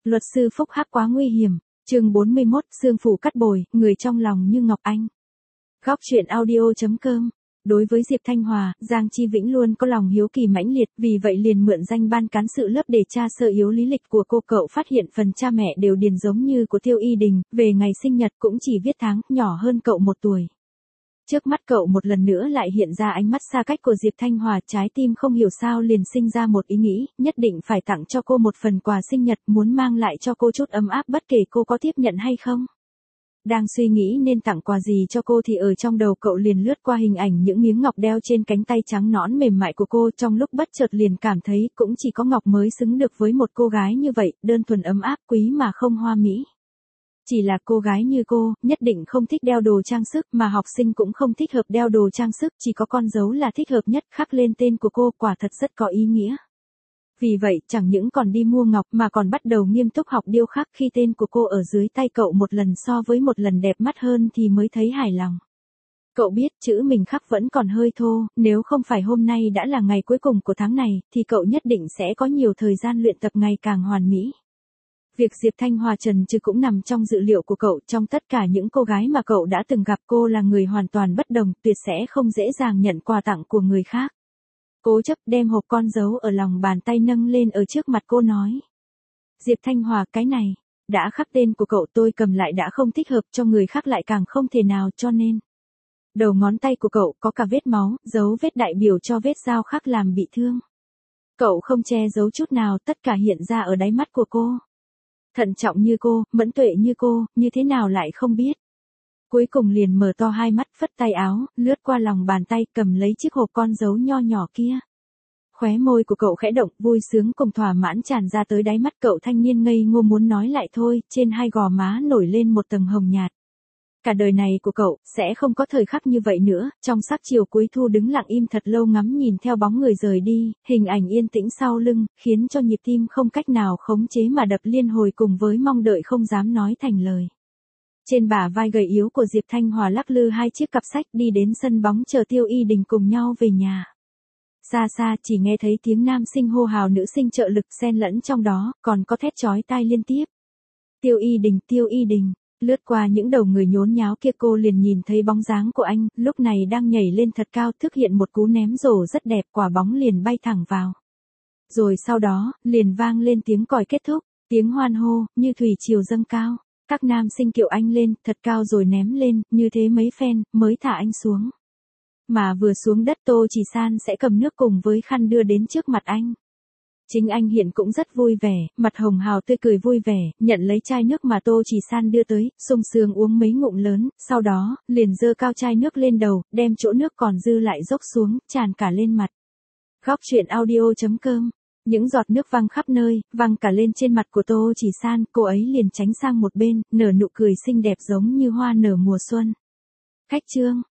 Luật sư phúc hắc quá nguy hiểm. Chương 41, xương phủ cắt bồi, người trong lòng như Ngọc Anh. Góc truyện audio.com. Đối với Diệp Thanh Hòa, Giang Chi Vĩnh luôn có lòng hiếu kỳ mãnh liệt, vì vậy liền mượn danh ban cán sự lớp để tra sơ yếu lý lịch của cô. Cậu phát hiện phần cha mẹ đều điền giống như của Tiêu Y Đình, về ngày sinh nhật cũng chỉ viết tháng, nhỏ hơn cậu 1 tuổi. Trước mắt cậu một lần nữa lại hiện ra ánh mắt xa cách của Diệp Thanh Hòa, trái tim không hiểu sao liền sinh ra một ý nghĩ, nhất định phải tặng cho cô một phần quà sinh nhật, muốn mang lại cho cô chút ấm áp bất kể cô có tiếp nhận hay không. Đang suy nghĩ nên tặng quà gì cho cô thì ở trong đầu cậu liền lướt qua hình ảnh những miếng ngọc đeo trên cánh tay trắng nõn mềm mại của cô, trong lúc bất chợt liền cảm thấy cũng chỉ có ngọc mới xứng được với một cô gái như vậy, đơn thuần ấm áp quý mà không hoa mỹ. Chỉ là cô gái như cô, nhất định không thích đeo đồ trang sức, mà học sinh cũng không thích hợp đeo đồ trang sức, chỉ có con dấu là thích hợp nhất, khắc lên tên của cô, quả thật rất có ý nghĩa. Vì vậy, chẳng những còn đi mua ngọc mà còn bắt đầu nghiêm túc học điêu khắc, khi tên của cô ở dưới tay cậu một lần so với một lần đẹp mắt hơn thì mới thấy hài lòng. Cậu biết chữ mình khắc vẫn còn hơi thô, nếu không phải hôm nay đã là ngày cuối cùng của tháng này, thì cậu nhất định sẽ có nhiều thời gian luyện tập ngày càng hoàn mỹ. Việc Diệp Thanh Hòa trần trừ cũng nằm trong dự liệu của cậu, trong tất cả những cô gái mà cậu đã từng gặp, cô là người hoàn toàn bất đồng, tuyệt sẽ không dễ dàng nhận quà tặng của người khác. Cố chấp đem hộp con dấu ở lòng bàn tay nâng lên ở trước mặt cô nói. Diệp Thanh Hòa, cái này, đã khắc tên của cậu, tôi cầm lại đã không thích hợp, cho người khác lại càng không thể nào, cho nên. Đầu ngón tay của cậu có cả vết máu, dấu vết đại biểu cho vết dao khắc làm bị thương. Cậu không che giấu chút nào, tất cả hiện ra ở đáy mắt của cô. Thận trọng như cô, mẫn tuệ như cô, như thế nào lại không biết. Cuối cùng liền mở to hai mắt, phất tay áo, lướt qua lòng bàn tay, cầm lấy chiếc hộp con dấu nho nhỏ kia. Khóe môi của cậu khẽ động, vui sướng cùng thỏa mãn tràn ra tới đáy mắt cậu, thanh niên ngây ngô muốn nói lại thôi, trên hai gò má nổi lên một tầng hồng nhạt. Cả đời này của cậu, sẽ không có thời khắc như vậy nữa, trong sắc chiều cuối thu đứng lặng im thật lâu ngắm nhìn theo bóng người rời đi, hình ảnh yên tĩnh sau lưng, khiến cho nhịp tim không cách nào khống chế mà đập liên hồi cùng với mong đợi không dám nói thành lời. Trên bả vai gầy yếu của Diệp Thanh Hòa lắc lư hai chiếc cặp sách đi đến sân bóng chờ Tiêu Y Đình cùng nhau về nhà. Xa xa chỉ nghe thấy tiếng nam sinh hô hào nữ sinh trợ lực xen lẫn trong đó, còn có thét chói tai liên tiếp. Tiêu Y Đình, Tiêu Y Đình. Lướt qua những đầu người nhốn nháo kia cô liền nhìn thấy bóng dáng của anh, lúc này đang nhảy lên thật cao, thực hiện một cú ném rổ rất đẹp, quả bóng liền bay thẳng vào. Rồi sau đó, liền vang lên tiếng còi kết thúc, tiếng hoan hô, như thủy triều dâng cao. Các nam sinh kiệu anh lên, thật cao rồi ném lên, như thế mấy phen, mới thả anh xuống. Mà vừa xuống đất Tô Chỉ San sẽ cầm nước cùng với khăn đưa đến trước mặt anh. Chính anh hiện cũng rất vui vẻ, mặt hồng hào tươi cười vui vẻ, nhận lấy chai nước mà Tô Chỉ San đưa tới, sung sướng uống mấy ngụm lớn, sau đó, liền giơ cao chai nước lên đầu, đem chỗ nước còn dư lại dốc xuống, tràn cả lên mặt. Góc truyện audio.com. Những giọt nước văng khắp nơi, văng cả lên trên mặt của Tô Chỉ San, cô ấy liền tránh sang một bên, nở nụ cười xinh đẹp giống như hoa nở mùa xuân. Khách chương.